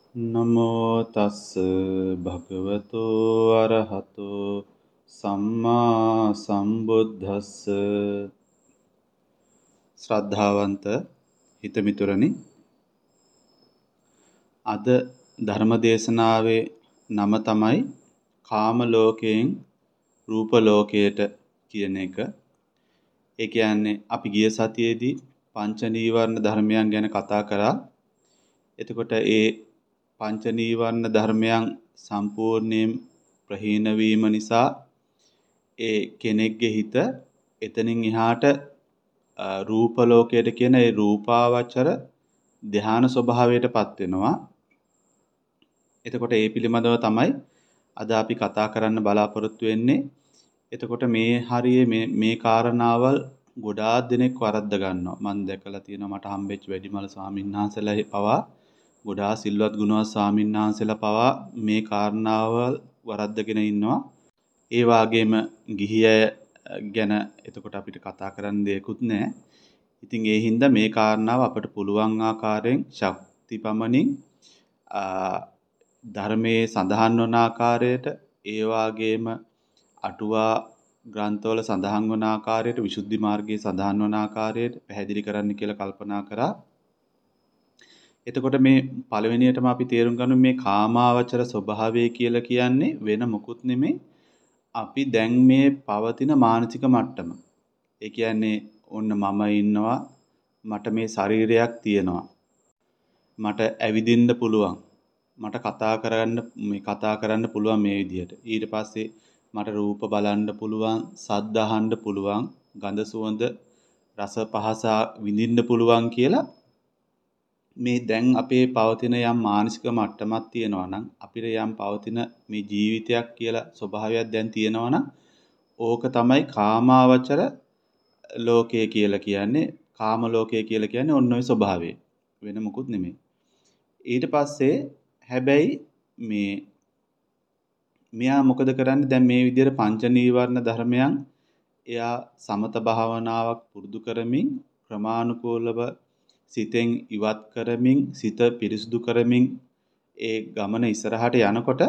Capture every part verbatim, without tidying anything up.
නමෝ තස්ස භගවතෝ අරහතෝ සම්මා සම්බුද්දස්ස. ශ්‍රද්ධාවන්ත හිතමිතුරනි, අද ධර්ම දේශනාවේ නම තමයි කාම ලෝකයෙන් රූප ලෝකයට කියන එක. ඒ කියන්නේ අපි ගිය සතියේදී පංච නීවරණ ධර්මයන් ගැන කතා කරා. එතකොට ඒ පංච නීවරණ ධර්මයන් සම්පූර්ණයෙන් ප්‍රහීන වීම නිසා ඒ කෙනෙක්ගේ හිත එතනින් එහාට රූප ලෝකයට කියන ඒ රූපාවචර ධ්‍යාන ස්වභාවයටපත් වෙනවා. එතකොට ඒ පිළිබඳව තමයි අද අපි කතා කරන්න බලාපොරොත්තු වෙන්නේ. එතකොට මේ හරියේ මේ මේ කාරණාවල් ගොඩාක් දෙනෙක් වරද්ද ගන්නවා. මම දැකලා තියෙනවා, මට හම්බෙච්ච වැඩිමල් ස්වාමීන් වහන්සේලා පවා, ගොඩාක් සිල්වත් ගුණවත් ස්වාමීන් වහන්සේලා පවා මේ කාරණාවල් වරද්දගෙන ඉන්නවා. ඒ වගේම ගිහි අය ගැන එතකොට අපිට කතා කරන්න දෙයක්වත් නැහැ. ඉතින් ඒ හින්දා මේ කාරණාව අපට පුළුවන් ආකාරයෙන් ශක්ති පමණින් ධර්මයේ සඳහන් වන ආකාරයට, ඒ වගේම අටුවා ග්‍රන්ථවල සඳහන් වන ආකාරයට, විසුද්ධි මාර්ගයේ සඳහන් වන ආකාරයට පැහැදිලි කරන්න කියලා කල්පනා කරා. එතකොට මේ පළවෙනියටම අපි තේරුම් ගන්න මේ කාමාවචර ස්වභාවය කියලා කියන්නේ වෙන මොකුත් නෙමෙයි, අපි දැන් මේ පවතින මානසික මට්ටම. ඒ කියන්නේ ඔන්න මම ඉන්නවා, මට මේ ශරීරයක් තියෙනවා, මට ඇවිදින්න පුළුවන්, මට කතා කරන්න මේ කතා කරන්න පුළුවන් මේ විදිහට. ඊට පස්සේ මට රූප බලන්න පුළුවන්, ශබ්ද අහන්න පුළුවන්, ගඳ සුවඳ රස පහස විඳින්න පුළුවන් කියලා මේ දැන් අපේ පවතින යම් මානසික මට්ටමක් තියෙනවා නම්, අපිට යම් පවතින මේ ජීවිතයක් කියලා ස්වභාවයක් දැන් තියෙනවා නම්, ඕක තමයි කාමාවචර ලෝකය කියලා කියන්නේ. කාම ලෝකය කියලා කියන්නේ ඔන්න ඔය ස්වභාවය, වෙන මොකුත් නෙමෙයි. ඊට පස්සේ හැබැයි මේ මෙයා මොකද කරන්නේ? දැන් මේ විදිහට පංච නීවරණ ධර්මයන් එයා සමත භාවනාවක් පුරුදු කරමින්, ක්‍රමානුකූලව සිතෙන් ඉවත් කරමින්, සිත පිරිසුදු කරමින් ඒ ගමන ඉස්සරහට යනකොට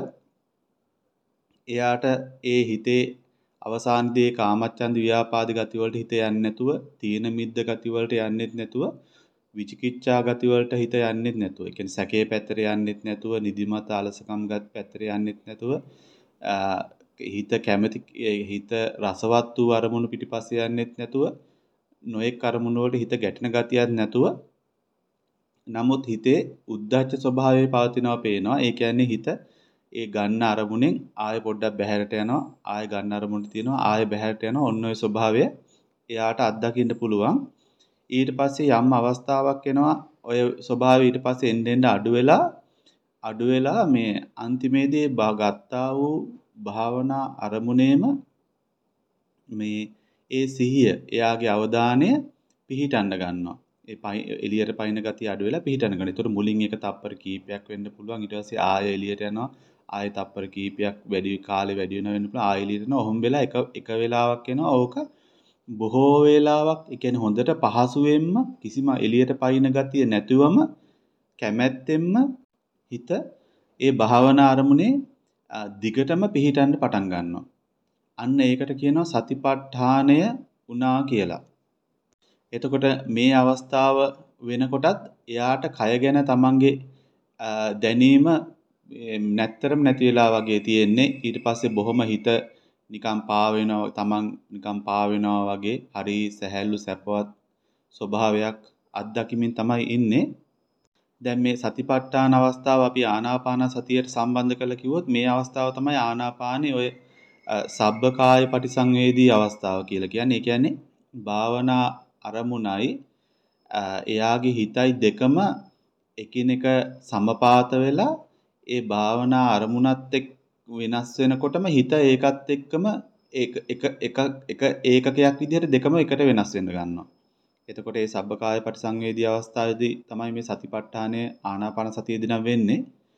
එයාට ඒ හිතේ අවසානයේදී කාමච්ඡන්ද ව්‍යාපාද ගති වලට හිත යන්නේ නැතුව, තීන මිද්ද ගති වලට යන්නේත් නැතුව, විචිකිච්ඡා ගති වලට හිත යන්නේත් නැතුව, ඒ කියන්නේ සැකේ පැත්තට යන්නේත් නැතුව, නිදිමත අලසකම් ගත් පැත්තට යන්නේත් නැතුව, හිත කැමැති හිත රසවත් වූ අරමුණු පිටිපස්සේ යන්නේත් නැතුව, නොඑක් අරමුණු වලට හිත ගැටෙන ගතියක් නැතුව, නමුත් හිතේ උද්ධච්ච ස්වභාවය පවතිනවා පේනවා. ඒ කියන්නේ හිත ඒ ගන්න අරමුණෙන් ආය පොඩ්ඩක් බැහැරට යනවා, ආය ගන්න අරමුණට තියෙනවා, ආය බැහැරට යනවා. ඔන්න ඔය ස්වභාවය එයාට අත්දකින්න පුළුවන්. ඊට පස්සේ යම් අවස්ථාවක් එනවා, ඔය ස්වභාවය ඊට පස්සේ එන්න එන්න අඩු වෙලා අඩු වෙලා මේ අන්තිමේදී ගත්තා වූ භාවනා අරමුණේම මේ ඒ සිහිය, එයාගේ අවධානය පිහිටන්න ගන්නවා. ඒ එළියට පයින් ගතිය අඩු වෙලා පිහිටන්න ගන්නවා. ඒතර මුලින් එක තප්පර කීපයක් වෙන්න පුළුවන්. ඊට පස්සේ ආය එළියට යනවා. ආය තප්පර කීපයක් වැඩි කාලේ වැඩි වෙනවා වෙන්න පුළුවන්. ආය එළියට යනවා. ඔහොම වෙලා එක එක වෙලාවක් එනවා. ඕක බොහෝ වේලාවක්, ඒ කියන්නේ හොඳට පහසුවෙන්ම, කිසිම එළියට පයින් ගතිය නැතුවම කැමැත්තෙන්ම හිත ඒ භාවනා අරමුණේ දිගටම පිහිටන්න පටන් ගන්නවා. අන්න ඒකට කියනවා සතිපට්ඨානය වුණා කියලා. එතකොට මේ අවස්ථාව වෙනකොටත් එයාට කය ගැන තමන්ගේ දැනීම නැත්තරම නැති වෙලා වගේ තියෙන්නේ. ඊට පස්සේ බොහොම හිත නිකන් පා වෙනවා, තමන් නිකන් පා වෙනවා වගේ හරි සැහැල්ලු සැපවත් ස්වභාවයක් අත්දැකීමින් තමයි ඉන්නේ. දැන් මේ සතිපට්ඨාන අවස්ථාව අපි ආනාපාන සතියට සම්බන්ධ කරලා කිව්වොත්, මේ අවස්ථාව තමයි ආනාපානේ ඔය සබ්බකාය පටිසංවේදී අවස්ථාව කියලා කියන්නේ. ඒ කියන්නේ භාවනා අරමුණයි එයාගේ හිතයි දෙකම එකිනෙක සමපාත වෙලා ඒ භාවනා අරමුණත් එක්ක වෙනස් වෙනකොටම හිත ඒකත් එක්කම එක එක එක එක ඒකකයක් විදිහට දෙකම එකට වෙනස් වෙන්න ගන්නවා. එතකොට මේ සබ්බකාය පටිසංවේදී අවස්ථාවේදී තමයි මේ සතිපට්ඨානය ආනාපාන සතියේදී නම් වෙන්නේ.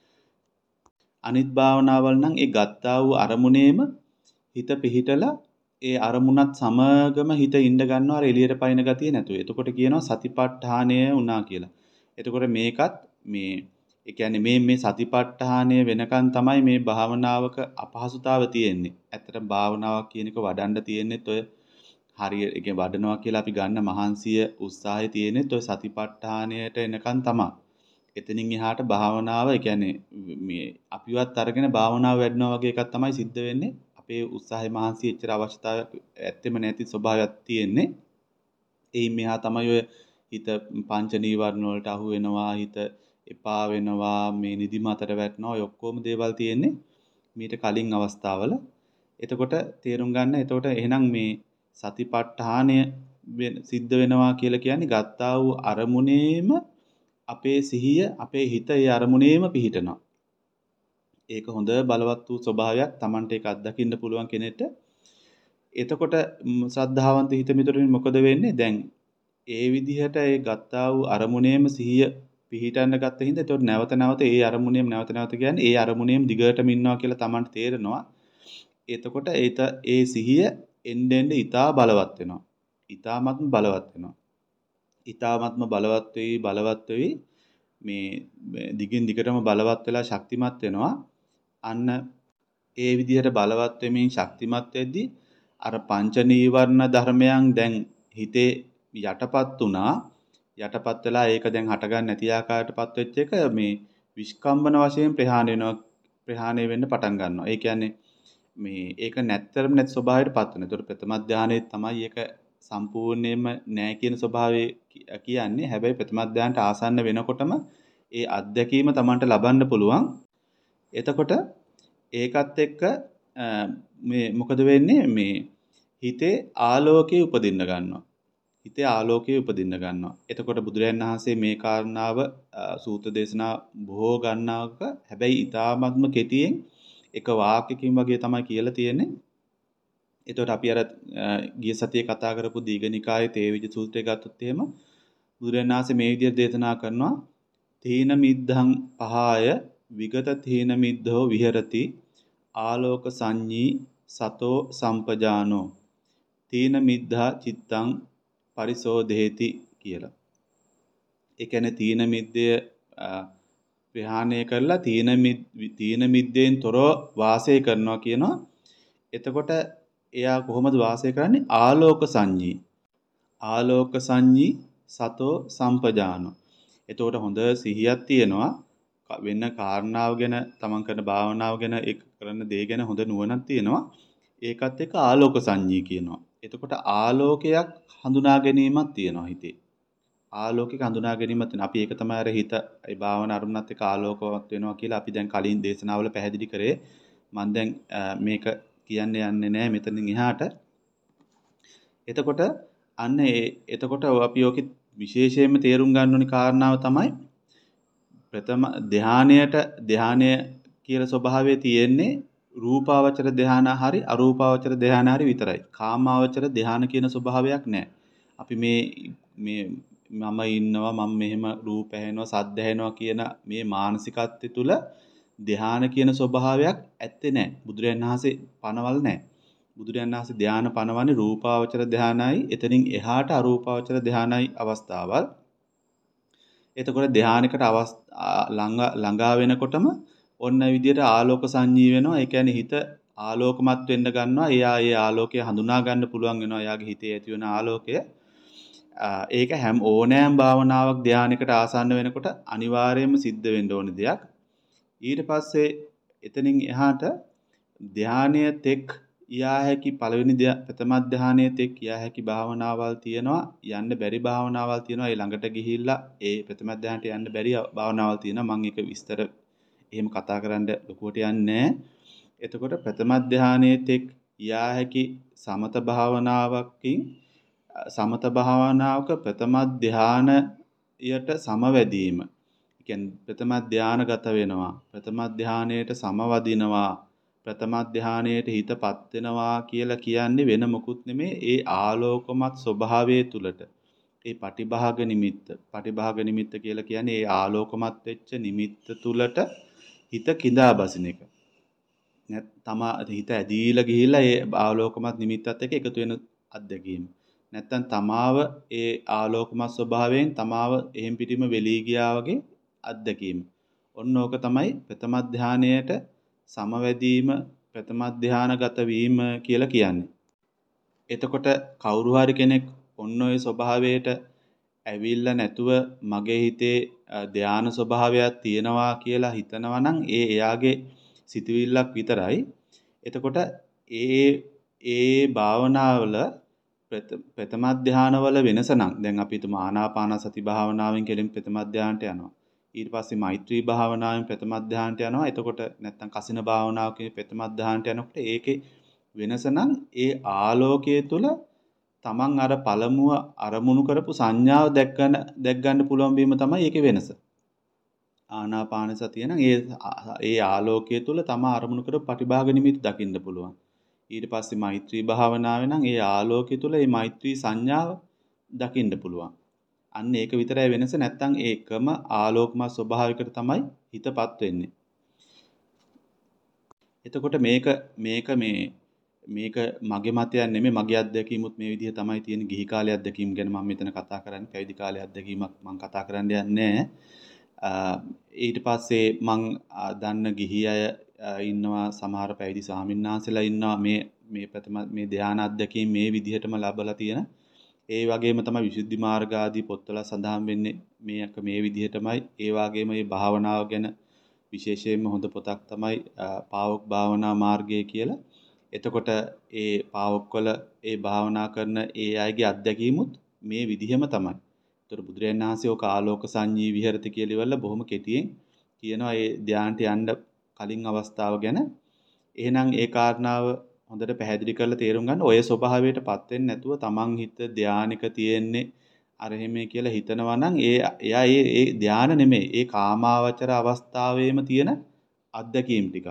අනිත් භාවනාවල් නම් ඒ ගත්තා වූ අරමුණේම හිත පිහිටලා ඒ අරමුණත් සමගම හිත ඉඳ ගන්නවා, අර එළියට පයින් ගතිය නැතුව. එතකොට කියනවා සතිපට්ඨානය වුණා කියලා. එතකොට මේකත් මේ ඒ කියන්නේ මේ මේ සතිපට්ඨානය වෙනකන් තමයි මේ භාවනාවක අපහසුතාව තියෙන්නේ. ඇත්තටම භාවනාවක් කියන එක වඩන්න තියෙන්නේත් ඔය හරිය ඒ කියන්නේ වඩනවා කියලා අපි ගන්න මහන්සිය උත්සාහය තියෙන්නේත් ඔය සතිපට්ඨානයට එනකන් තමයි. එතනින් එහාට භාවනාව ඒ කියන්නේ මේ අපිවත් අරගෙන භාවනාව වැඩනවා වගේ එකක් තමයි සිද්ධ වෙන්නේ. අපේ උත්සාහය මහන්සිය එච්චර අවශ්‍යතාවයක් ඇත්තෙම නැති ස්වභාවයක් තියෙන්නේ. එයින් මෙහා තමයි ඔය හිත පංච නීවරණ වලට අහු වෙනවා, හිත එපා වෙනවා, මේ නිදිමතට වැටෙනවා. ඔය ඔක්කොම දේවල් තියෙන්නේ මීට කලින් අවස්ථාවල. එතකොට තේරුම් ගන්න එතකොට එහෙනම් මේ සතිපට්ඨානය සිද්ධ වෙනවා කියලා කියන්නේ ගත්තා වූ අරමුණේම අපේ සිහිය අපේ හිත ඒ අරමුණේම පිහිටනවා. ඒක හොඳ බලවත් වූ ස්වභාවයක්. Tamante ඒක අත්දකින්න පුළුවන් කෙනෙක්ට. එතකොට ශ්‍රද්ධාවන්ත හිත මිතුරින් මොකද වෙන්නේ? දැන් ඒ විදිහට ඒ ගත්තා වූ අරමුණේම සිහිය පිහිටන්න ගත්ත හින්දා එතකොට නැවත නැවත ඒ අරමුණේම නැවත නැවත කියන්නේ ඒ අරමුණේම දිගටම ඉන්නවා කියලා Tamante තේරෙනවා. එතකොට ඒත ඒ සිහිය එන්න එන්න ඊටා බලවත් වෙනවා. ඊටාත්ම බලවත් වෙනවා. ඊ타ත්ම බලවත් වෙයි බලවත් වෙයි මේ දිගින් දිගටම බලවත් වෙලා ශක්තිමත් වෙනවා. අන්න ඒ විදිහට බලවත් වෙමින් ශක්තිමත් වෙද්දී අර පංච නීවරණ ධර්මයන් දැන් හිතේ යටපත් වුණා. යටපත් වෙලා ඒක දැන් හට ගන්න නැති ආකාරයටපත් වෙච්ච එක මේ විස්කම්බන වශයෙන් ප්‍රහාණය වෙනවා. ප්‍රහාණය වෙන්න පටන් ගන්නවා. ඒ කියන්නේ මේ ඒක නැත්තරම නැති ස්වභාවයටපත් වෙනවා. ඒතකොට ප්‍රථම ධානයේ තමයි ඒක සම්පූර්ණයෙන්ම නැහැ කියන ස්වභාවය කියන්නේ. හැබැයි ප්‍රථම ධානයට ආසන්න වෙනකොටම ඒ අත්දැකීම Tamanට ලබන්න පුළුවන්. එතකොට ඒකත් එක්ක මේ මොකද වෙන්නේ මේ හිතේ ආලෝකය උපදින්න ගන්නවා. හිතේ ආලෝකය උපදින්න ගන්නවා. එතකොට බුදුරජාණන් වහන්සේ මේ කාරණාව සූත්‍ර දේශනා බොහෝ ගණනාවක හැබැයි ඊ타ත්ම කෙටියෙන් එක වාක්‍යකින් වගේ තමයි කියලා තියෙන්නේ. එතකොට අපි අර ගිය සතියේ කතා කරපු දීඝනිකායේ තේවිජ සූත්‍රය ගත්තොත් එහෙම බුදුරජාණන් වහන්සේ මේ විදිහට දේශනා කරනවා තීන මිද්ධං පහාය විගත තීන මිද්ධෝ විහෙරති ආලෝක සංඤී සතෝ සම්පජානෝ තීන මිද්ධා චිත්තං පරිසෝධේති කියලා. ඒ කියන්නේ තීන මිද්දය ප්‍රහාණය කරලා තීන තීන මිද්දෙන් තොරව වාසය කරනවා කියනවා. එතකොට එයා කොහොමද වාසය කරන්නේ? ආලෝක සංඤී. ආලෝක සංඤී සතෝ සම්පජානෝ. එතකොට හොඳ සිහියක් තියෙනවා. වෙන කාරණාව ගැන තමන් කරන භාවනාව ගැන ඒක කරන දේ ගැන හොඳ නුවණක් තියෙනවා. ඒකත් එක්ක ආලෝක සංඤී කියනවා. එතකොට ආලෝකයක් හඳුනා ගැනීමක් තියෙනවා හිතේ. ආලෝකයක හඳුනා ගැනීමක් තියෙනවා. අපි ඒක තමයි අර හිත ඒ භාවනා අරමුණත් එක්ක ආලෝකවත් වෙනවා කියලා අපි දැන් කලින් දේශනාවල පැහැදිලි කරේ. මම දැන් මේක කියන්න යන්නේ නැහැ මෙතනින් එහාට. එතකොට අන්න ඒ එතකොට අපි ඔකේ විශේෂයෙන්ම තේරුම් ගන්න ඕනි කාරණාව තමයි ප්‍රථම ධානයට ධානය කියලා ස්වභාවය තියෙන්නේ රූපාවචර ධාන හරි අරූපාවචර ධාන හරි විතරයි. කාමාවචර ධාන කියන ස්වභාවයක් නැහැ. අපි මේ මේ මම ඉන්නවා මම මෙහෙම රූප ඇහෙනවා සද්ද ඇහෙනවා කියන මේ මානසිකත්වය තුල ධාන කියන ස්වභාවයක් ඇත්තේ නැහැ. බුදුරජාණන් වහන්සේ පනවල නැහැ. බුදුරජාණන් වහන්සේ ධාන පනවන්නේ රූපාවචර ධානයි එතනින් එහාට අරූපාවචර ධානයි අවස්ථාවල්. එතකොට ධානයකට ළඟා වෙනකොටම ඔන්න විදියට ආලෝක සංඤී වෙනවා. ඒ කියන්නේ හිත ආලෝකමත් වෙන්න ගන්නවා. එයා ඒ ආලෝකය හඳුනා ගන්න පුළුවන් වෙනවා. එයාගේ හිතේ ඇති වෙන ආලෝකය. ඒක හැම ඕනෑම භාවනාවක් ධානයකට ආසන්න වෙනකොට අනිවාර්යයෙන්ම සිද්ධ වෙන්න ඕන දෙයක්. ඊට පස්සේ එතනින් එහාට ධානය තෙක් යා හැකි පළවෙනි ප්‍රථම ධානයේ තෙක් යා හැකි භාවනාවල් තියෙනවා. යන්න බැරි භාවනාවල් තියෙනවා. ඒ ළඟට ගිහිල්ලා ඒ ප්‍රථම ධානයට යන්න බැරි භාවනාවල් තියෙනවා. මම ඒක විස්තර එහෙම කතා කරන්න ලොකුවට යන්නේ නැහැ. එතකොට ප්‍රථම ධානයේ තෙක් යා හැකි සමත භාවනාවකින් සමත භාවනාවක ප්‍රථම ධානයට සමවැදීම. ඒ කියන්නේ ප්‍රථම ධානගත වෙනවා. ප්‍රථම ධානයට සමවදිනවා. ප්‍රථම ධානයට හිතපත් වෙනවා කියලා කියන්නේ වෙන මොකුත් නෙමේ ඒ ආලෝකමත් ස්වභාවයේ තුලට. ඒ පටිභාග නිමිත්ත. පටිභාග නිමිත්ත කියලා කියන්නේ ඒ ආලෝකමත් වෙච්ච නිමිත්ත තුලට හිත කිඳා බසින එක. නැත් තමා හිත ඇදීලා ගිහිල්ලා ඒ ආලෝකමත් නිමිත්තත් එක්ක එකතු වෙන අත්දැකීම. නැත්තම් තමාව ඒ ආලෝකමත් ස්වභාවයෙන් තමාව එහෙම් පිටිම වෙලී ගියා වගේ අත්දැකීම. ඔන්න ඕක තමයි ප්‍රථම ධානයට සමවැදීම ප්‍රථම ධානගත වීම කියලා කියන්නේ. එතකොට කවුරු හරි කෙනෙක් ඔන්න ඔය ස්වභාවයට ඇවිල්ලා නැතුව මගේ හිතේ ධාන ස්වභාවයක් තියෙනවා කියලා හිතනවා නම් ඒ එයාගේ සිතුවිල්ලක් විතරයි. එතකොට ඒ ඒ භාවනාවල ප්‍රථම ධානවල වෙනස නම් දැන් අපි හිතමු ආනාපාන සති භාවනාවෙන් කෙලින් ප්‍රථම ධානයට යනවා. ඊට පස්සේ මෛත්‍රී භාවනාවෙන් ප්‍රථම ධානයට යනවා. එතකොට නැත්තම් කසින භාවනාවකින් ප්‍රථම ධානයට යනකොට ඒකේ වෙනස නම් ඒ ආලෝකයේ තුල තමන් අර පළමුව අරමුණු කරපු සංඥාව දැක්කන දැක් ගන්න පුළුවන් වීම තමයි ඒකේ වෙනස. ආනාපාන සතිය නම් ඒ ඒ ආලෝකයේ තුල තම අරමුණු කරපු පටිභාග නිමිති දකින්න පුළුවන්. ඊට පස්සේ මෛත්‍රී භාවනාවේ නම් ඒ ආලෝකයේ තුල මේ මෛත්‍රී සංඥාව දකින්න පුළුවන්. අන්න ඒක විතරයි වෙනස. නැත්තම් ඒකම ආලෝකමත් ස්වභාවයකට තමයි හිතපත් වෙන්නේ. එතකොට මේක මේක මේ මේක මගේ මතයක් නෙමෙයි, මගේ අත්දැකීමුත් මේ විදිහ තමයි තියෙන. ගිහි කාලේ අත්දැකීම් ගැන මම මෙතන කතා කරන්නේ. පැවිදි කාලේ අත්දැකීමක් මම කතා කරන්න යන්නේ ඊට පස්සේ මං දන්න ගිහි අය ඉන්නවා, සමහර පැවිදි ස්වාමින්වහන්සේලා ඉන්නවා මේ මේ ප්‍රථම මේ ධානය අත්දැකීම් මේ විදිහටම ලබලා තියෙන. ඒ වගේම තමයි විසුද්ධි මාර්ග ආදී පොත්වල සඳහන් වෙන්නේ මේක මේ විදිහටමයි. ඒ වගේම මේ භාවනාව ගැන විශේෂයෙන්ම හොඳ පොතක් තමයි පාවොක් භාවනා මාර්ගය කියලා. එතකොට ඒ පාවොක්වල ඒ භාවනා කරන ඒ අයගේ අත්දැකීමුත් මේ විදිහම තමයි. ඒතර බුදුරජාණන් වහන්සේ ඔක ආලෝක සංඤී විහෙරති කියලා ඉවරලා බොහොම කෙටියෙන් කියනවා ඒ ධානයට යන්න කලින් අවස්ථාව ගැන. එහෙනම් ඒ කාරණාව හොඳට පැහැදිලි කරලා තේරුම් ගන්න. ඔය ස්වභාවයටපත් වෙන්නේ නැතුව තමන් හිත ධානික තියෙන්නේ අර එහෙමයි කියලා හිතනවා නම් ඒ එයා ඒ ඒ ධාන නෙමෙයි. ඒ කාමාවචර අවස්ථාවේම තියෙන අත්දැකීම් ටිකක්.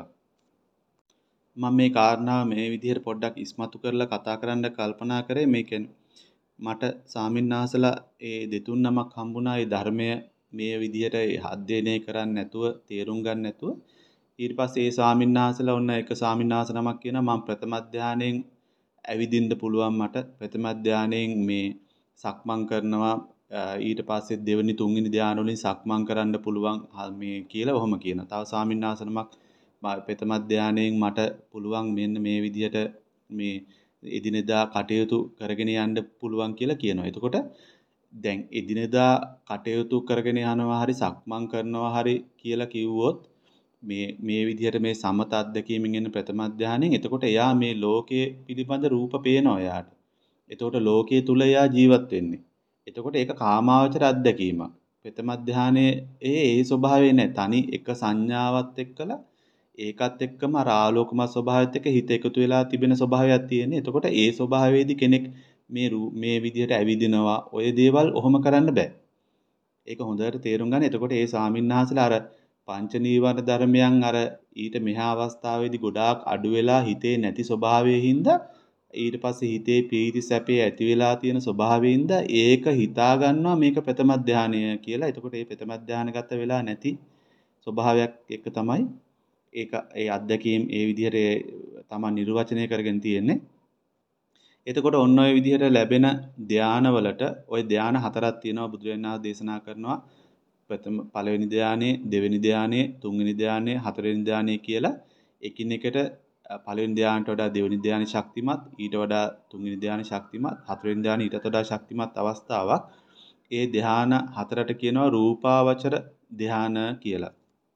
මම මේ කාරණාව මේ විදිහට පොඩ්ඩක් ඉස්මතු කරලා කතා කරන්න කල්පනා කරේ. මේකෙන් මට සාමින්නාසලා ඒ දෙතුන් නමක් හම්බුණා. ඒ ධර්මය මේ විදිහට අධ්‍යයනය කරන්නේ නැතුව, තේරුම් ගන්න නැතුව. ඊට පස්සේ ඒ ස්වාමින්වහන්සේලා ඔන්න එක ස්වාමින්වහන්සේ නමක් කියනවා මම ප්‍රථම ධානයෙන් ඇවිදින්න පුළුවන් මට. ප්‍රථම ධානයෙන් මේ සක්මන් කරනවා. ඊට පස්සේ දෙවෙනි තුන්වෙනි ධාන වලින් සක්මන් කරන්න පුළුවන් මේ කියලා ඔහොම කියනවා. තව ස්වාමින්වහන්සේ නමක් ප්‍රථම ධානයෙන් මට පුළුවන් මෙන්න මේ විදිහට මේ එදිනෙදා කටයුතු කරගෙන යන්න පුළුවන් කියලා කියනවා. එතකොට දැන් එදිනෙදා කටයුතු කරගෙන යනවා හරි සක්මන් කරනවා හරි කියලා කිව්වොත් මේ මේ විදිහට මේ සමත අධ්‍යක්ීමෙන් එන ප්‍රථම ධානයෙන් එතකොට එයා මේ ලෝකයේ පිළිබඳ රූප පේනවා එයාට. එතකොට ලෝකයේ තුල එයා ජීවත් වෙන්නේ. එතකොට ඒක කාමාවචර අධ්‍යක්ීමක්. ප්‍රථම ධානයේ ඒ ඒ ස්වභාවය නෑ. තනි එක සංඥාවත් එක්කලා ඒකත් එක්කම අර ආලෝකමත් ස්වභාවයත් එක්ක හිත එකතු වෙලා තිබෙන ස්වභාවයක් තියෙන්නේ. එතකොට ඒ ස්වභාවයේදී කෙනෙක් මේ මේ විදිහට ඇවිදිනවා ඔය දේවල් ඔහොම කරන්න බෑ. ඒක හොඳට තේරුම් ගන්න. එතකොට ඒ ස්වාමින්වහන්සේලා අර පංච නීවරණ ධර්මයන් අර ඊට මෙහා අවස්ථාවේදී ගොඩාක් අඩු වෙලා හිතේ නැති ස්වභාවයෙන් හින්දා ඊට පස්සේ හිතේ පීති සැපේ ඇති වෙලා තියෙන ස්වභාවයෙන් හින්දා ඒක හිතා ගන්නවා මේක ප්‍රථම ධානය කියලා. එතකොට මේ ප්‍රථම ධානගත වෙලා නැති ස්වභාවයක් එක තමයි ඒක ඒ අත්දැකීම් ඒ විදිහට තමයි නිර්වචනය කරගෙන තියෙන්නේ. එතකොට ඔන්න ඔය විදිහට ලැබෙන ධානවලට ওই ධාන හතරක් තියෙනවා. බුදුරජාණන් වහන්සේ දේශනා කරනවා ප්‍රථම පළවෙනි ධානයේ, දෙවෙනි ධානයේ, තුන්වෙනි ධානයේ, හතරවෙනි ධානයේ කියලා එකින් එකට පළවෙනි ධානයට වඩා දෙවෙනි ධානය ශක්තිමත්, ඊට වඩා තුන්වෙනි ධානය ශක්තිමත්, හතරවෙනි ධානය ඊටත් වඩා ශක්තිමත් අවස්ථාවක්. ඒ ධාන හතරට කියනවා රූපාවචර ධාන කියලා.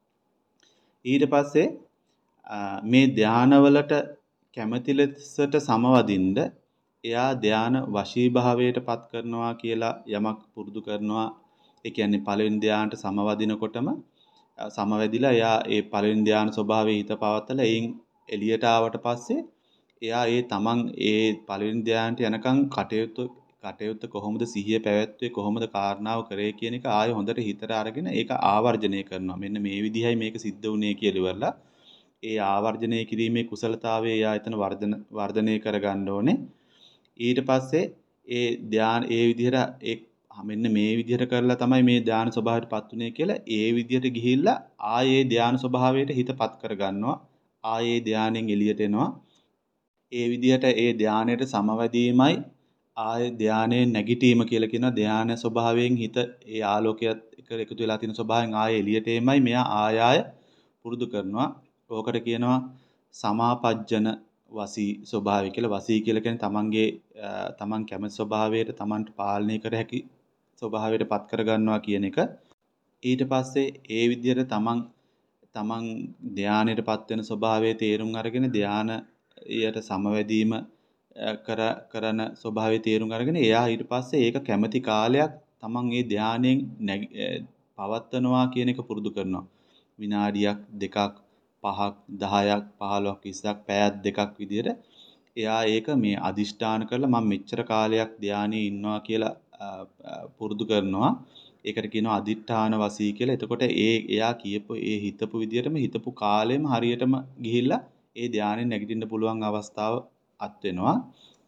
ඊට පස්සේ මේ ධානවලට කැමැති ලෙසට සමවදින්න එයා ධාන වශී භාවයට පත් කරනවා කියලා යමක් පුරුදු කරනවා. ඒ කියන්නේ පළවෙනි ධානයට සමවදිනකොටම සමවැදිලා එයා ඒ පළවෙනි ධාන ස්වභාවයේ හිත පවත්තලා එයින් එළියට ආවට පස්සේ එයා ඒ තමන් ඒ පළවෙනි ධානයට යනකම් කටයුතු කටයුත්ත කොහොමද සිහිය පැවැත්වුවේ කොහොමද කාරණාව කරේ කියන එක ආයෙ හොඳට හිතට අරගෙන ඒක ආවර්ජනය කරනවා. මෙන්න මේ විදිහයි මේක සිද්ධ වුණේ කියලා ඉවරලා ඒ ආවර්ජනය කිරීමේ කුසලතාවය එයා එතන වර්ධන වර්ධනය කරගන්න ඕනේ. ඊට පස්සේ ඒ ධාන ඒ විදිහට ඒ මෙන්න මේ විදිහට කරලා තමයි මේ ධාන ස්වභාවයටපත් උනේ කියලා ඒ විදිහට ගිහිල්ලා ආයේ ධාන ස්වභාවයට හිතපත් කරගන්නවා. ආයේ ධානයෙන් එළියට එනවා. ඒ විදිහට ඒ ධානයට සමවැදීමයි ආය ධානයේ නැගිටීම කියලා කියන ධාන ස්වභාවයෙන් හිත ඒ ආලෝකයත් එක්ක එකතු වෙලා තියෙන ස්වභාවයෙන් ආයේ එළියට එමයි මෙයා ආය ආය පුරුදු කරනවා. ඕකට කියනවා සමාපජ්ජන වසී ස්වභාවය කියලා. වසී කියලා කියන්නේ තමන්ගේ තමන් කැමති ස්වභාවයට තමන්ට පාලනය කර හැකි ස්වභාවයට පත් කර ගන්නවා කියන එක. ඊට පස්සේ ඒ විදිහට තමන් තමන් ධානයටපත් වෙන ස්වභාවයේ තේරුම් අරගෙන ධානයට සමවැදීම කර කරන ස්වභාවයේ තේරුම් අරගෙන එයා ඊට පස්සේ ඒක කැමැති කාලයක් තමන් ඒ ධානයෙන් පවත්වනවා කියන එක පුරුදු කරනවා. විනාඩියක් දෙකක් පහක් දහයක් පහළොවක් විස්සක් පැයක් දෙකක් විදිහට එයා ඒක මේ අදිෂ්ඨාන කරලා මම මෙච්චර කාලයක් ධානයේ ඉන්නවා කියලා පුරුදු කරනවා. ඒකට කියනවා අදිඨාන වසී කියලා. එතකොට ඒ එයා කියපු ඒ හිතපු විදියටම හිතපු කාලෙම හරියටම ගිහිල්ලා ඒ ධානයෙන් නැගිටින්න පුළුවන් අවස්ථාව අත් වෙනවා.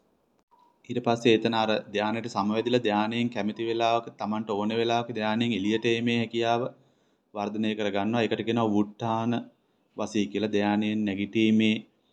ඊට පස්සේ එතන අර ධානයට සමවැදිලා ධානයෙන් කැමති වෙලාවක Tamanට ඕන වෙලාවක ධානයෙන් එළියට එීමේ හැකියාව වර්ධනය කර ගන්නවා. ඒකට කියනවා වුට්ඨාන වසී කියලා. ධානයෙන් නැගිටීමේ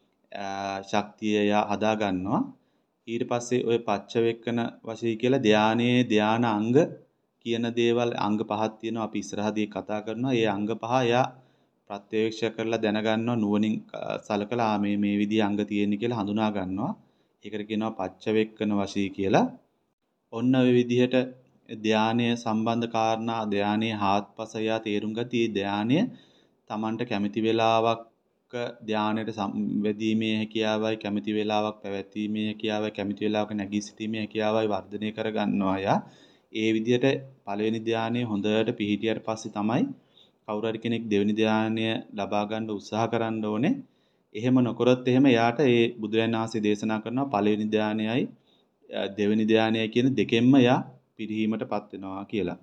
ශක්තිය එයා හදා ගන්නවා. ඊට පස්සේ ওই පච්චවෙක්කන වශී කියලා ධානයේ ධාන අංග කියන දේවල් අංග පහක් තියෙනවා. අපි ඉස්සරහදී කතා කරනවා. ඒ අංග පහ එයා ප්‍රත්‍යක්ෂ කරලා දැනගන්නවා නුවණින් සලකලා මේ මේ විදිහේ අංග තියෙන කියලා හඳුනා ගන්නවා. ඒකට කියනවා පච්චවෙක්කන වශී කියලා. ඔන්න ඔය විදිහට ධානය සම්බන්ධ කාරණා ධානයේ හාත්පස එයා තේරුම් ගත්තී. ඒ ධානය Tamanට කැමති වෙලාවක් ධානයට සම්වැදීමේ හැකියාවයි කැමති වෙලාවක් පැවැත්වීමේ හැකියාවයි කැමති වෙලාවක නැගී සිටීමේ හැකියාවයි වර්ධනය කර ගන්නවා යා. ඒ විදිහට පළවෙනි ධානය හොඳට පිහිටියට පස්සේ තමයි කවුරු හරි කෙනෙක් දෙවෙනි ධානය ලබා ගන්න උත්සාහ කරන්න ඕනේ. එහෙම නොකරොත් එහෙම යාට ඒ බුදුරජාණන් වහන්සේ දේශනා කරනවා පළවෙනි ධානයයි දෙවෙනි ධානයයි කියන දෙකෙන්ම යා පිරිහීමටපත් වෙනවා කියලා.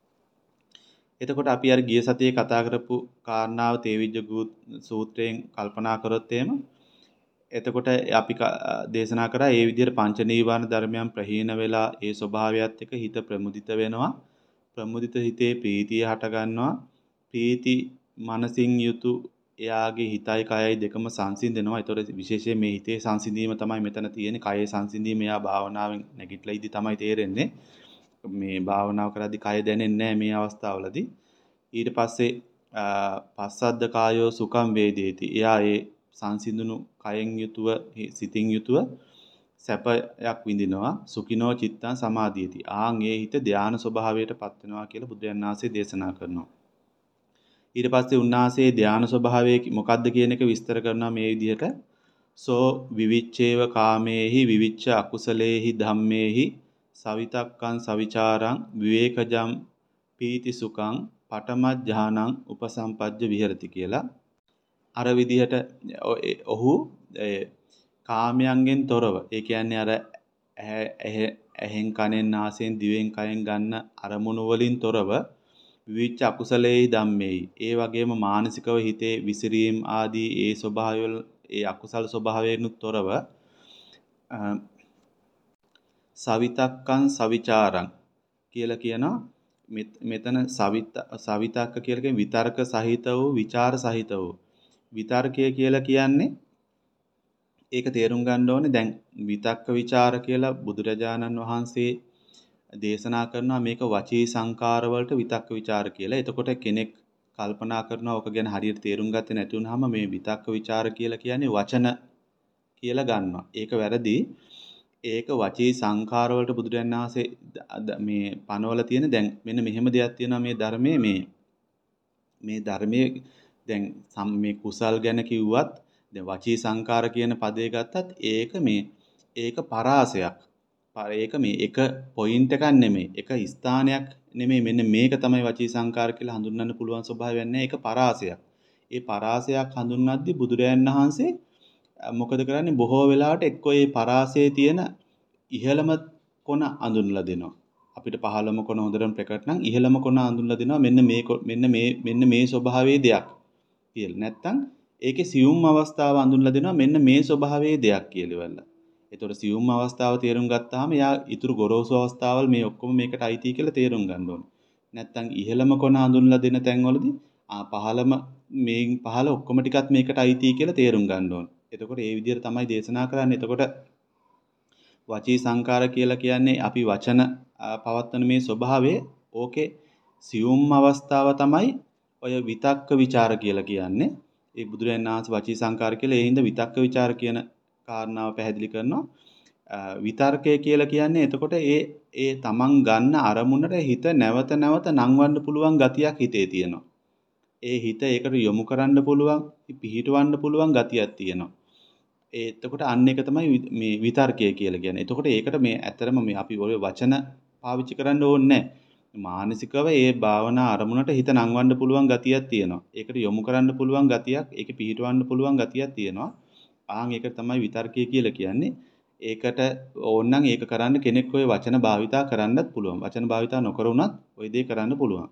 එතකොට අපි අර ගිය සතියේ කතා කරපු කාරණාව තේවිජ්ජ සූත්‍රයෙන් කල්පනා කරොත් එහෙම එතකොට අපි දේශනා කරා ඒ විදිහට පංච නීවරණ ධර්මයන් ප්‍රහීන වෙලා ඒ ස්වභාවයත් එක්ක හිත ප්‍රමුදිත වෙනවා. ප්‍රමුදිත හිතේ ප්‍රීතිය හට ගන්නවා. ප්‍රීති මනසින් යුතු එයාගේ හිතයි කයයි දෙකම සංසිඳෙනවා. ඒතකොට විශේෂයෙන් මේ හිතේ සංසිඳීම තමයි මෙතන තියෙන්නේ. කයේ සංසිඳීම එයා භාවනාවෙන් නැගිටලා ඉදි තමයි තේරෙන්නේ. මේ භාවනාව කරද්දී කය දැනෙන්නේ නැහැ මේ අවස්ථාවවලදී. ඊට පස්සේ පස්සද්ද කායෝ සුඛම් වේදේති. එයා ඒ සංසිඳුණු කයෙන් යුතුව සිතින් යුතුව සැපයක් විඳිනවා. සුඛිනෝ චිත්තං සමාධියති. ආන් ඒ හිත ධානා ස්වභාවයටපත් වෙනවා කියලා බුදුන් වහන්සේ දේශනා කරනවා. ඊට පස්සේ උන්වහන්සේ ධානා ස්වභාවය මොකක්ද කියන එක විස්තර කරනවා මේ විදිහට. සෝ විවිච්ඡේව කාමේහි විවිච්ඡ අකුසලේහි ධම්මේහි සවිතක්කං සවිචාරං විවේකජම් පීති සුඛං පඨමඥානං උපසම්පජ්ජ විහෙරති කියලා. අර විදිහට ඔහු කාමයන්ගෙන් තොරව ඒ කියන්නේ අර ඇහෙන් කනෙන් නාසයෙන් දිවෙන් කයෙන් ගන්න අරමුණු වලින් තොරව විවිච්ඡ අකුසලේහි ධම්මේහි ඒ වගේම මානසිකව හිතේ විසිරීම් ආදී ඒ ස්වභාවවල ඒ අකුසල ස්වභාවයෙන්ුත් තොරව සවිතක්කං සවිචාරං කියලා කියනවා. මෙතන සවිත සවිතක්ක කියලා කියන්නේ විතර්ක සහිත වූ විචාර සහිත වූ. විතර්කය කියලා කියන්නේ ඒක තේරුම් ගන්න ඕනේ. දැන් විතක්ක විචාර කියලා බුදුරජාණන් වහන්සේ දේශනා කරනවා මේක වචී සංකාර වලට විතක්ක විචාර කියලා. එතකොට කෙනෙක් කල්පනා කරනවා ඔක ගැන හරියට තේරුම් ගත්තේ නැති වුනහම මේ විතක්ක විචාර කියලා කියන්නේ වචන කියලා ගන්නවා. ඒක වැරදි. ඒක වචී සංඛාර වලට බුදුරජාණන් වහන්සේ මේ පනවල තියෙන දැන් මෙන්න මෙහෙම දෙයක් තියෙනවා මේ ධර්මයේ මේ මේ ධර්මයේ දැන් මේ කුසල් ගැන කිව්වත් දැන් වචී සංඛාර කියන පදේ ගත්තත් ඒක මේ ඒක පරාසයක්. ඒක මේ එක පොයින්ට් එකක් නෙමෙයි. එක ස්ථානයක් නෙමෙයි. මෙන්න මේක තමයි වචී සංඛාර කියලා හඳුන්වන්න පුළුවන් ස්වභාවයක් නැහැ. ඒක පරාසයක්. ඒ පරාසයක් හඳුන්වද්දී බුදුරජාණන් වහන්සේ මොකද කරන්නේ බොහෝ වෙලාවට එක්කෝ මේ පරාසයේ තියෙන ඉහළම කොන අඳුන්ලා දෙනවා. අපිට පහළම කොන හොඳටම ප්‍රකට නම් ඉහළම කොන අඳුන්ලා දෙනවා. මෙන්න මේ මෙන්න මේ මෙන්න මේ ස්වභාවයේ දෙයක් කියලා. නැත්තම් ඒකේ සියුම් අවස්ථාව අඳුන්ලා දෙනවා. මෙන්න මේ ස්වභාවයේ දෙයක් කියලා ඉවරලා. ඒතකොට සියුම් අවස්ථාව තේරුම් ගත්තාම යා ඊතුරු ගොරෝසු අවස්ථාවල් මේ ඔක්කොම මේකට අයිති කියලා තේරුම් ගන්න ඕනේ. නැත්තම් ඉහළම කොන අඳුන්ලා දෙන තැන්වලදී ආ පහළම මේ පහළ ඔක්කොම ටිකත් මේකට අයිති කියලා තේරුම් ගන්න ඕනේ. එතකොට ඒ විදිහට තමයි දේශනා කරන්නේ. එතකොට වචී සංකාර කියලා කියන්නේ අපි වචන පවත්වන මේ ස්වභාවය ඕකේ සියුම් අවස්ථාව තමයි ඔය විතක්ක ਵਿਚාර කියලා කියන්නේ. ඒ බුදුරජාණන් වහන්සේ වචී සංකාර කියලා ඒ හින්දා විතක්ක ਵਿਚාර කියන කාරණාව පැහැදිලි කරනවා. විතර්කය කියලා කියන්නේ එතකොට ඒ ඒ තමන් ගන්න අරමුණට හිත නැවත නැවත නංවන්න පුළුවන් ගතියක් හිතේ තියෙනවා. ඒ හිත ඒකට යොමු කරන්න පුළුවන්, පිහිටවන්න පුළුවන් ගතියක් තියෙනවා. ඒ එතකොට අන්න එක තමයි මේ විතර්කය කියලා කියන්නේ. එතකොට ඒකට මේ ඇත්තරම මේ අපි ඔය වචන පාවිච්චි කරන්න ඕනේ නැහැ. මානසිකව ඒ භාවනා අරමුණට හිත නංවන්න පුළුවන් ගතියක් තියෙනවා. ඒකට යොමු කරන්න පුළුවන් ගතියක්, ඒකේ පිහිටවන්න පුළුවන් ගතියක් තියෙනවා. ආන් ඒක තමයි විතර්කය කියලා කියන්නේ. ඒකට ඕනනම් ඒක කරන්න කෙනෙක් ඔය වචන භාවිතා කරන්නත් පුළුවන්. වචන භාවිතා නොකර උනත් ওই දේ කරන්න පුළුවන්.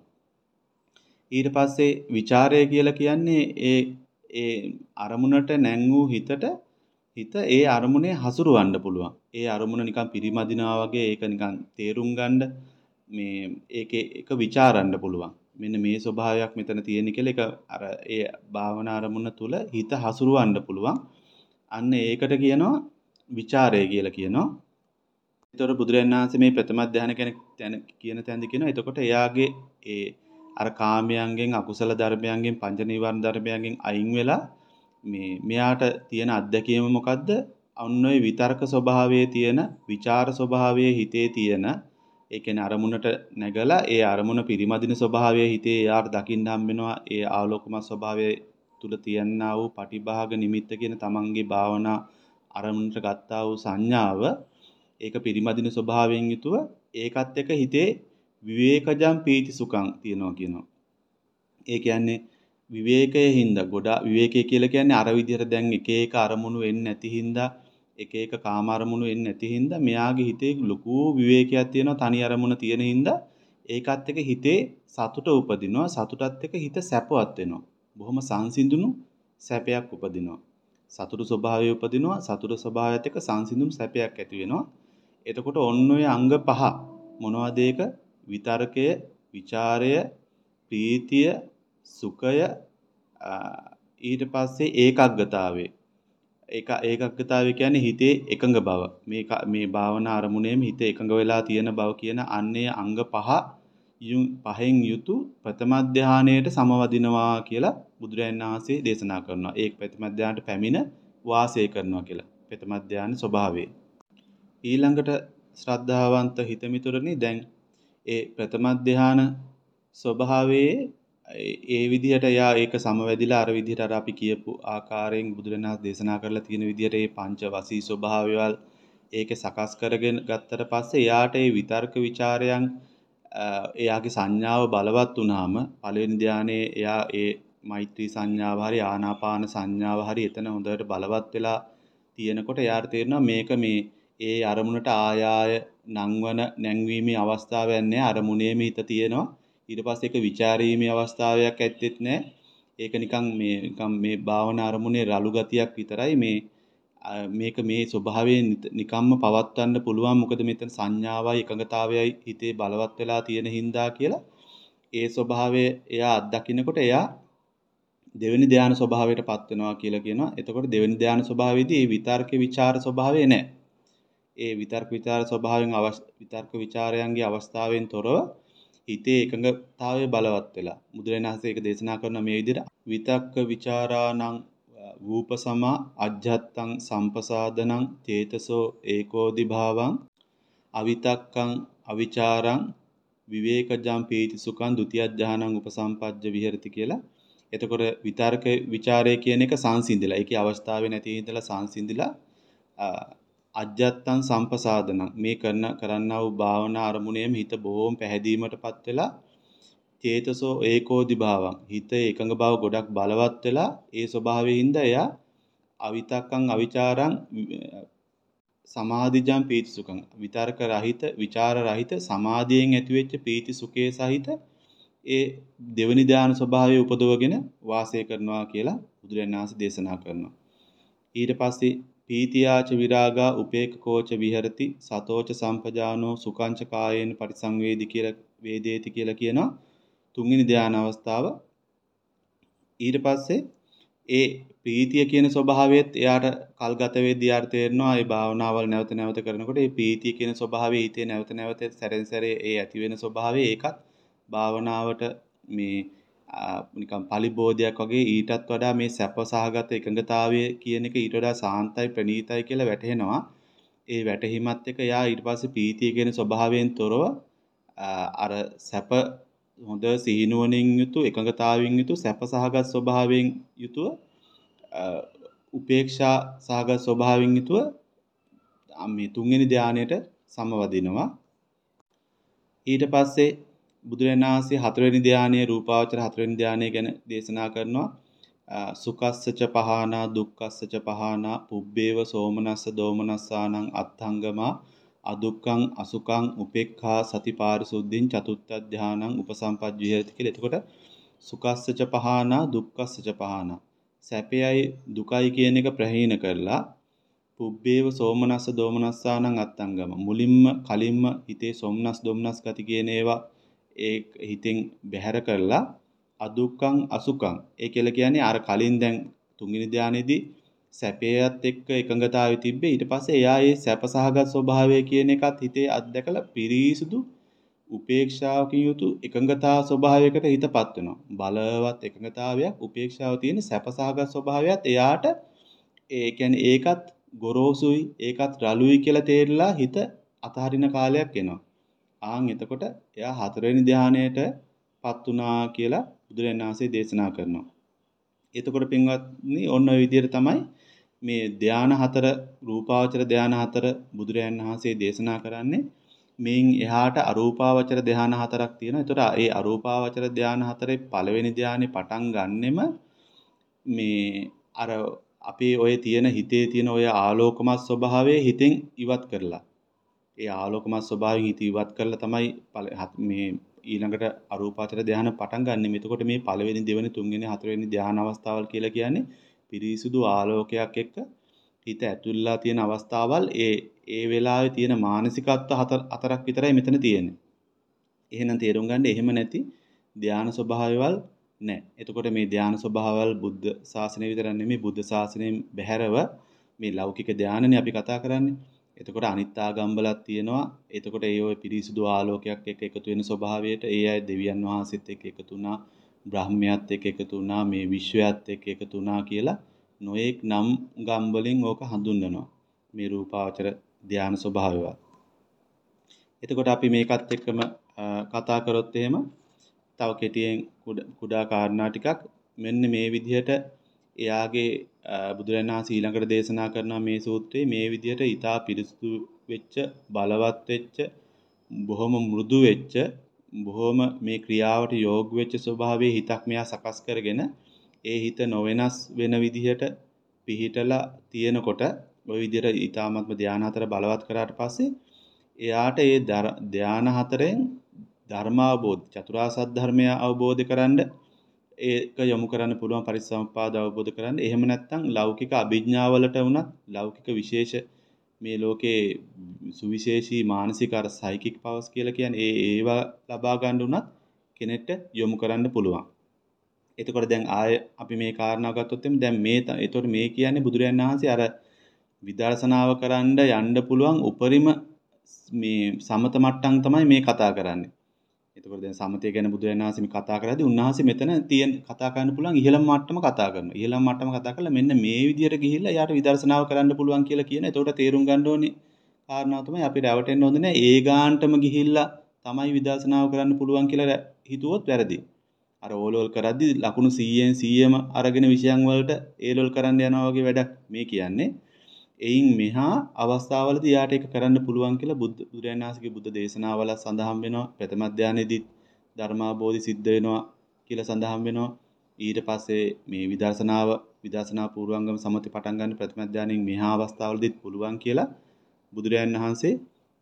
ඊට පස්සේ ਵਿਚාරය කියලා කියන්නේ ඒ ඒ අරමුණට නැංගූ හිතට හිත ඒ අරමුණේ හසුරවන්න පුළුවන්. ඒ අරමුණ නිකන් පිරිමදිනවා වගේ ඒක නිකන් තේරුම් ගන්න මේ ඒකේ එක ਵਿਚාරන්න පුළුවන්. මෙන්න මේ ස්වභාවයක් මෙතන තියෙන කියලා ඒක අර ඒ භාවනා අරමුණ තුල හිත හසුරවන්න පුළුවන්. අන්න ඒකට කියනවා ਵਿਚාරය කියලා කියනවා. ඒතර බුදුරජාණන් වහන්සේ මේ ප්‍රථම ධානය කියන කියන තැනදී කියනවා. එතකොට එයාගේ ඒ අර කාමයන්ගෙන් අකුසල ධර්මයන්ගෙන් පංච නීවරණ ධර්මයන්ගෙන් අයින් වෙලා මේ මෙයාට තියෙන අත්දැකීම මොකද්ද? අන්න ඔය විතර්ක ස්වභාවයේ තියෙන, විචාර ස්වභාවයේ හිතේ තියෙන, ඒ කියන්නේ අරමුණට නැගලා ඒ අරමුණ පිරිමදින ස්වභාවයේ හිතේ යාට දකින්න හම්බ වෙනවා. ඒ ආලෝකමත් ස්වභාවයේ තුල තියන්නා වූ පටිභාග නිමිත්ත කියන තමන්ගේ භාවනා අරමුණට ගත්තා වූ සංඥාව ඒක පිරිමදින ස්වභාවයෙන් යුතුව ඒකත් එක්ක හිතේ විවේකජම් පීති සුඛං තියනවා කියනවා. ඒ කියන්නේ විවේකයේ හින්දා ගොඩා විවේකයේ කියලා කියන්නේ අර විදිහට දැන් එක එක අරමුණු එන්නේ නැති හින්දා එක එක කාම අරමුණු එන්නේ නැති හින්දා මෙයාගේ හිතේ ලොකු විවේකයක් තියෙනවා තනි අරමුණ තියෙන හින්දා ඒකත් එක්ක හිතේ සතුට උපදිනවා සතුටත් එක්ක හිත සැපවත් වෙනවා. බොහොම සංසිඳුණු සැපයක් උපදිනවා. සතුට ස්වභාවය උපදිනවා සතුට ස්වභාවයත් එක්ක සංසිඳුණු සැපයක් ඇති වෙනවා. එතකොට ඔන්න ඔය අංග පහ මොනවද ඒක? විතර්කය, ਵਿਚාරය, ප්‍රීතිය, සුඛය ඊට පස්සේ ඒකග්ගතාවය. ඒක ඒකග්ගතාවය කියන්නේ හිතේ එකඟ බව. මේ මේ භාවනා අරමුණේම හිත එකඟ වෙලා තියෙන බව කියන අන්නේ අංග පහ පහෙන් යුතු ප්‍රථම ධානයේට සමවදිනවා කියලා බුදුරජාණන් වහන්සේ දේශනා කරනවා. ඒක ප්‍රථම ධානයට පැමිණ වාසය කරනවා කියලා. ප්‍රථම ධානයේ ස්වභාවය. ඊළඟට ශ්‍රද්ධාවන්ත හිතමිතුරනි දැන් ඒ ප්‍රථම ධාන ස්වභාවයේ ඒ විදිහට යා ඒක සමවැදිලා අර විදිහට අර අපි කියපු ආකාරයෙන් බුදුරණාහි දේශනා කරලා තියෙන විදිහට මේ පංච වසී ස්වභාවයවල් ඒකේ සකස් කරගෙන ගත්තට පස්සේ යාට ඒ විතර්ක ਵਿਚාරයන් එයාගේ සංඥාව බලවත් වුණාම පළවෙනි ධානයේ එයා ඒ මෛත්‍රී සංඥාව හරි ආනාපාන සංඥාව හරි එතන හොඳට බලවත් වෙලා තියෙනකොට එයාට තේරෙනවා මේක මේ ඒ අරමුණට ආයාය නංවන නැංවීමේ අවස්ථාවක් නැහැ අරමුණේම හිත තියෙනවා ඊට පස්සේ ඒක ਵਿਚාරීමේ අවස්ථාවක් ඇත්තෙත් නැහැ ඒක නිකන් මේ නිකන් මේ භාවනා අරමුණේ රළු ගතියක් විතරයි මේ මේක මේ ස්වභාවයෙන් නිකම්ම පවත්වන්න පුළුවන් මොකද මෙතන සංඥාවයි එකඟතාවයයි හිතේ බලවත් වෙලා තියෙන හින්දා කියලා ඒ ස්වභාවය එයා අත්දකින්නකොට එයා දෙවෙනි ධානය ස්වභාවයටපත් වෙනවා කියලා කියනවා. එතකොට දෙවෙනි ධානය ස්වභාවයේදී මේ විතර්ක ਵਿਚාර ස්වභාවය නැහැ. ඒ විතර්ක ਵਿਚාර ස්වභාවයෙන් විතර්ක ਵਿਚාරයන්ගේ අවස්ථාවෙන් තොරව හිතේ එකඟතාවය බලවත් වෙලා බුදුරජාණන් වහන්සේ ඒක දේශනා කරන මේ විදිහට විතක්ක ਵਿਚාරාණං වූපසම අජ්ජත්තං සම්පසාදනං චේතසෝ ඒකෝදි භාවං අවිතක්කං අවිචාරං විවේකජං පීති සුඛං ဒ ුතිය ඥානං උපසම්පජ්ජ විහෙරති කියලා. එතකොට විතර්ක ਵਿਚාරය කියන එක සංසිඳිලා ඒකේ අවස්ථාවේ නැති හිඳලා සංසිඳිලා අජ්ජත්තං සම්පසාදනං මේ කරන කරන්නා වූ භාවනා අරමුණේම හිත බොහොම පැහැදීමටපත් වෙලා චේතසෝ ඒකෝදි භාවං හිත එකඟ බව ගොඩක් බලවත් වෙලා ඒ ස්වභාවයෙන්ද එයා අවිතක්කං අවිචාරං සමාධිජං පීති සුඛං විතර්ක රහිත විචාර රහිත සමාධියෙන් ඇතිවෙච්ච පීති සුඛයේ සහිත ඒ දෙවනි ධානය ස්වභාවය උපදවගෙන වාසය කරනවා කියලා බුදුරජාණන් වහන්සේ දේශනා කරනවා. ඊට පස්සේ පීතියාච විරාගා උපේක්ඛෝච විහෙරති සතෝච සම්පජානෝ සුඛංච කායේන පරිසංවේදී කියලා වේදේති කියලා කියනවා. තුන්වෙනි ධානය අවස්ථාව. ඊට පස්සේ ඒ ප්‍රීතිය කියන ස්වභාවයත් එයාට කල්ගත වෙද්දී යාට තේරෙනවා මේ භාවනාවල් නැවත නැවත කරනකොට මේ ප්‍රීතිය කියන ස්වභාවය හිතේ නැවත නැවත සැරෙන් සැරේ ඒ ඇති වෙන ස්වභාවය ඒකත් භාවනාවට මේ නිකම් පලිබෝධයක් වගේ ඊටත් වඩා මේ සැප සහගත එකඟතාවය කියන එක ඊට වඩා සාන්තයි ප්‍රණීතයි කියලා වැටහෙනවා. ඒ වැටහීමත් එක්ක යා ඊට පස්සේ ප්‍රීතිය කියන ස්වභාවයෙන් තොරව අර සැප හොඳ සීනුවණින් යුතු එකඟතාවයෙන් යුතු සැප සහගත ස්වභාවයෙන් යුතුව උපේක්ෂා සහගත ස්වභාවයෙන් යුතුව මේ තුන්වෙනි ධානයට සමවදිනවා. ඊට පස්සේ බුදුරජාණන් වහන්සේ හතරවෙනි ධානයේ රූපාවචර හතරවෙනි ධානය ගැන දේශනා කරනවා. සුකස්සච පහනා දුක්ඛස්සච පහනා පුබ්බේව සෝමනස්ස දෝමනස්සානං අත්ථංගමා අදුක්ඛං අසුඛං උපේක්ඛා සති පාරිසුද්ධින් චතුත්ථ ධානං උපසම්පජ්ජියති කියලා. එතකොට සුකස්සච පහනා දුක්ඛස්සච පහනා සැපයයි දුකයි කියන එක ප්‍රහීන කරලා පුබ්බේව සෝමනස්ස දෝමනස්සානං අත්ථංගම මුලින්ම කලින්ම හිතේ සොම්නස් දොම්නස් ගති කියන ඒවා ඒ හිතෙන් බැහැර කරලා අදුක්ඛං අසුඛං ඒ කියලා කියන්නේ අර කලින් දැන් තුන්වෙනි ධානයේදී සැපේයත් එක්ක එකඟතාවය තිබ්බේ. ඊට පස්සේ එයා ඒ සැපසහගත ස්වභාවය කියන එකත් හිතේ අත්දැකලා පිරිසුදු උපේක්ෂාවකින් යුතු එකඟතා ස්වභාවයකට හිතපත් වෙනවා. බලවත් එකඟතාවයක් උපේක්ෂාව තියෙන සැපසහගත ස්වභාවයත් එයාට ඒ කියන්නේ ඒකත් ගොරෝසුයි ඒකත් රළුයි කියලා තේරලා හිත අතහරින කාලයක් එනවා. ආන් එතකොට එයා හතරවෙනි ධානයටපත් උනා කියලා බුදුරජාණන් වහන්සේ දේශනා කරනවා. එතකොට පින්වත්නි ඔන්න ඔය විදිහට තමයි මේ ධාන හතර රූපාවචර ධාන හතර බුදුරජාණන් වහන්සේ දේශනා කරන්නේ. මේන් එහාට අරූපාවචර ධාන හතරක් තියෙනවා. ඒතර ඒ අරූපාවචර ධාන හතරේ පළවෙනි ධානයේ පටන් ගන්නෙම මේ අර අපේ ඔය තියෙන හිතේ තියෙන ඔය ආලෝකමත් ස්වභාවය හිතෙන් ඉවත් කරලා ඒ ආලෝකමත් ස්වභාවයෙන් හිත ඉවත් කරලා තමයි මේ ඊළඟට අරූපාවචර ධාන පටන් ගන්නෙ. එතකොට මේ පළවෙනි දෙවෙනි තුන්වෙනි හතරවෙනි ධාන අවස්ථාවල් කියලා කියන්නේ පිරිසුදු ආලෝකයක් එක්ක හිත ඇතුල්ලා තියෙන අවස්ථාවල්. ඒ ඒ වෙලාවේ තියෙන මානසිකත්ව හතර හතරක් විතරයි මෙතන තියෙන්නේ. එහෙනම් තේරුම් ගන්න එහෙම නැති ධාන ස්වභාවයවල් නැහැ. එතකොට මේ ධාන ස්වභාවවල් බුද්ධ ශාසනය විතර නෙමෙයි බුද්ධ ශාසනයෙන් බැහැරව මේ ලෞකික ධානනේ අපි කතා කරන්නේ. එතකොට අනිත් ආගම්වලක් තියෙනවා. එතකොට ඒ ඔය පිරිසුදු ආලෝකයක් එක්ක එකතු වෙන ස්වභාවයට ඒ අය දෙවියන් වහන්සේත් එක්ක එකතු වුණා, බ්‍රහ්මයාත් එක්ක එකතු වුණා, මේ විශ්වයත් එක්ක එකතු වුණා කියලා නොඑක් නම් ගම් වලින් ඕක හඳුන්වනවා. මේ රූපාවචර ධාන ස්වභාවයවත්. එතකොට අපි මේකත් එක්කම කතා කරොත් එහෙම තව කෙටියෙන් කුඩා කාරණා ටිකක් මෙන්න මේ විදිහට එයාගේ බුදුරජාණන් වහන්සේ ඊළඟට දේශනා කරනවා මේ සූත්‍රයේ මේ විදිහට ඊටා පිරිසුදු වෙච්ච බලවත් වෙච්ච බොහොම මෘදු වෙච්ච බොහොම මේ ක්‍රියාවට යෝග්‍ය වෙච්ච ස්වභාවයේ හිතක් මෙයා සකස් කරගෙන ඒ හිත නොවෙනස් වෙන විදිහට පිහිටලා තියෙනකොට ওই විදිහට ඊ타ත්ම ධානය හතර බලවත් කරාට පස්සේ එයාට ඒ ධානය හතරෙන් ධර්මාවබෝධ චතුරාර්ය සත්‍ය ධර්මය අවබෝධ කරගන්න ඒක යොමු කරන්න පුළුවන් පරිසම්පාද අවබෝධ කරගන්න. එහෙම නැත්නම් ලෞකික අභිඥාවලට වුණත් ලෞකික විශේෂ මේ ලෝකේ සුවිශේෂී මානසික අර සයිකික් පවර්ස් කියලා කියන්නේ ඒ ඒවා ලබා ගන්න උනත් කෙනෙක්ට යොමු කරන්න පුළුවන්. එතකොට දැන් ආය අපි මේ කාරණාව ගත්තොත් එimhe දැන් මේ එතකොට මේ කියන්නේ බුදුරජාණන් වහන්සේ අර විදර්ශනාව කරන්න යන්න පුළුවන් උපරිම මේ සමත මට්ටම් තමයි මේ කතා කරන්නේ. එතකොට දැන් සමතය ගැන බුදුරජාණන් වහන්සේ මේ කතා කරද්දී උන්වහන්සේ මෙතන තියෙන කතා කරන්න පුළුවන් ඉහළම මට්ටම කතා කරනවා. ඉහළම මට්ටම කතා කරලා මෙන්න මේ විදියට ගිහිල්ලා යාට විදර්ශනාව කරන්න පුළුවන් කියලා කියන. එතකොට තේරුම් ගන්න ඕනේ කාරණාව තමයි අපි රැවටෙන්න හොඳ නැහැ. ඒ ගාන්ටම ගිහිල්ලා තමයි විදර්ශනාව කරන්න පුළුවන් කියලා හිතුවොත් වැරදි. අර ඕලෝල් කරද්දී ලකුණු සීයෙන් සීයම අරගෙන විෂයන් වලට ඒලෝල් කරන්න යනවා වගේ වැඩක් මේ කියන්නේ. එයින් මෙහා අවස්ථාවලදී යාට ඒක කරන්න පුළුවන් කියලා බුදු බුදුරජාණන් වහන්සේගේ බුද්ධ දේශනාවල සඳහන් වෙනවා. ප්‍රථම ධානයේදී ධර්මාබෝධි සිද්ධ වෙනවා කියලා සඳහන් වෙනවා. ඊට පස්සේ මේ විදර්ශනාව විදර්ශනා පූර්වංගම සමති පටන් ගන්න ප්‍රථම ධානයෙන් මෙහා අවස්ථාවලදීත් පුළුවන් කියලා බුදුරජාණන් වහන්සේ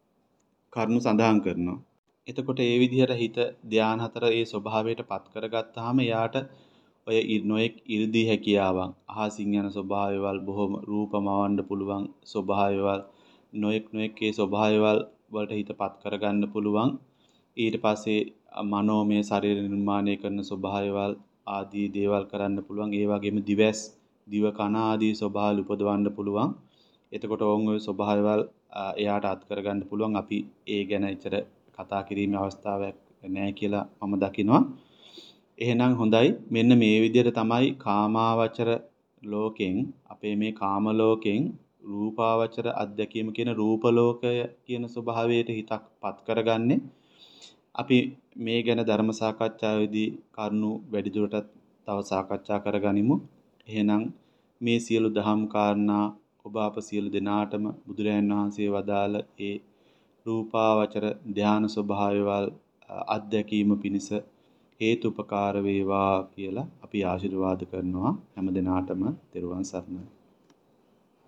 කරුණු සඳහන් කරනවා. එතකොට ඒ විදිහට හිත ධාන හතර ඒ ස්වභාවයට පත් කරගත්තාම යාට ඔය නොඑක් 이르දී හැකියාවන් අහසින් යන ස්වභාවයවල් බොහොම රූපමවන්න පුළුවන් ස්වභාවයවල් නොඑක් නොඑක් ඒ ස්වභාවයවල් වලට හිතපත් කරගන්න පුළුවන්. ඊට පස්සේ මනෝමය ශරීර නිර්මාණය කරන ස්වභාවයවල් ආදී දේවල් කරන්න පුළුවන්. ඒ වගේම දිවස් දිව කන ආදී ස්වභාවල උපදවන්න පුළුවන්. එතකොට ඕන් ඔය ස්වභාවයවල් එයාට අත් කරගන්න පුළුවන්. අපි ඒ ගැන ඉතර කතා කිරීමේ අවස්ථාවක් නැහැ කියලා මම දකිනවා. එහෙනම් හොඳයි. මෙන්න මේ විදිහට තමයි කාමාවචර ලෝකෙන් අපේ මේ කාම ලෝකෙන් රූපාවචර අධ්‍යක්ීම කියන රූප ලෝකය කියන ස්වභාවයට හිතක් පත් කරගන්නේ. අපි මේ ගැන ධර්ම සාකච්ඡාවේදී කරුණු වැඩිදුරටත් තව සාකච්ඡා කරගනිමු. එහෙනම් මේ සියලු දහම් කාරණා ඔබ අප සියලු දෙනාටම බුදුරජාණන් වහන්සේ වදාළ ඒ රූපාවචර ධාන ස්වභාවයවල් අධ්‍යක්ීම පිණිස හේතුපකාර වේවා කියලා අපි ආශිර්වාද කරනවා. හැම දිනාටම තෙරුවන් සරණයි.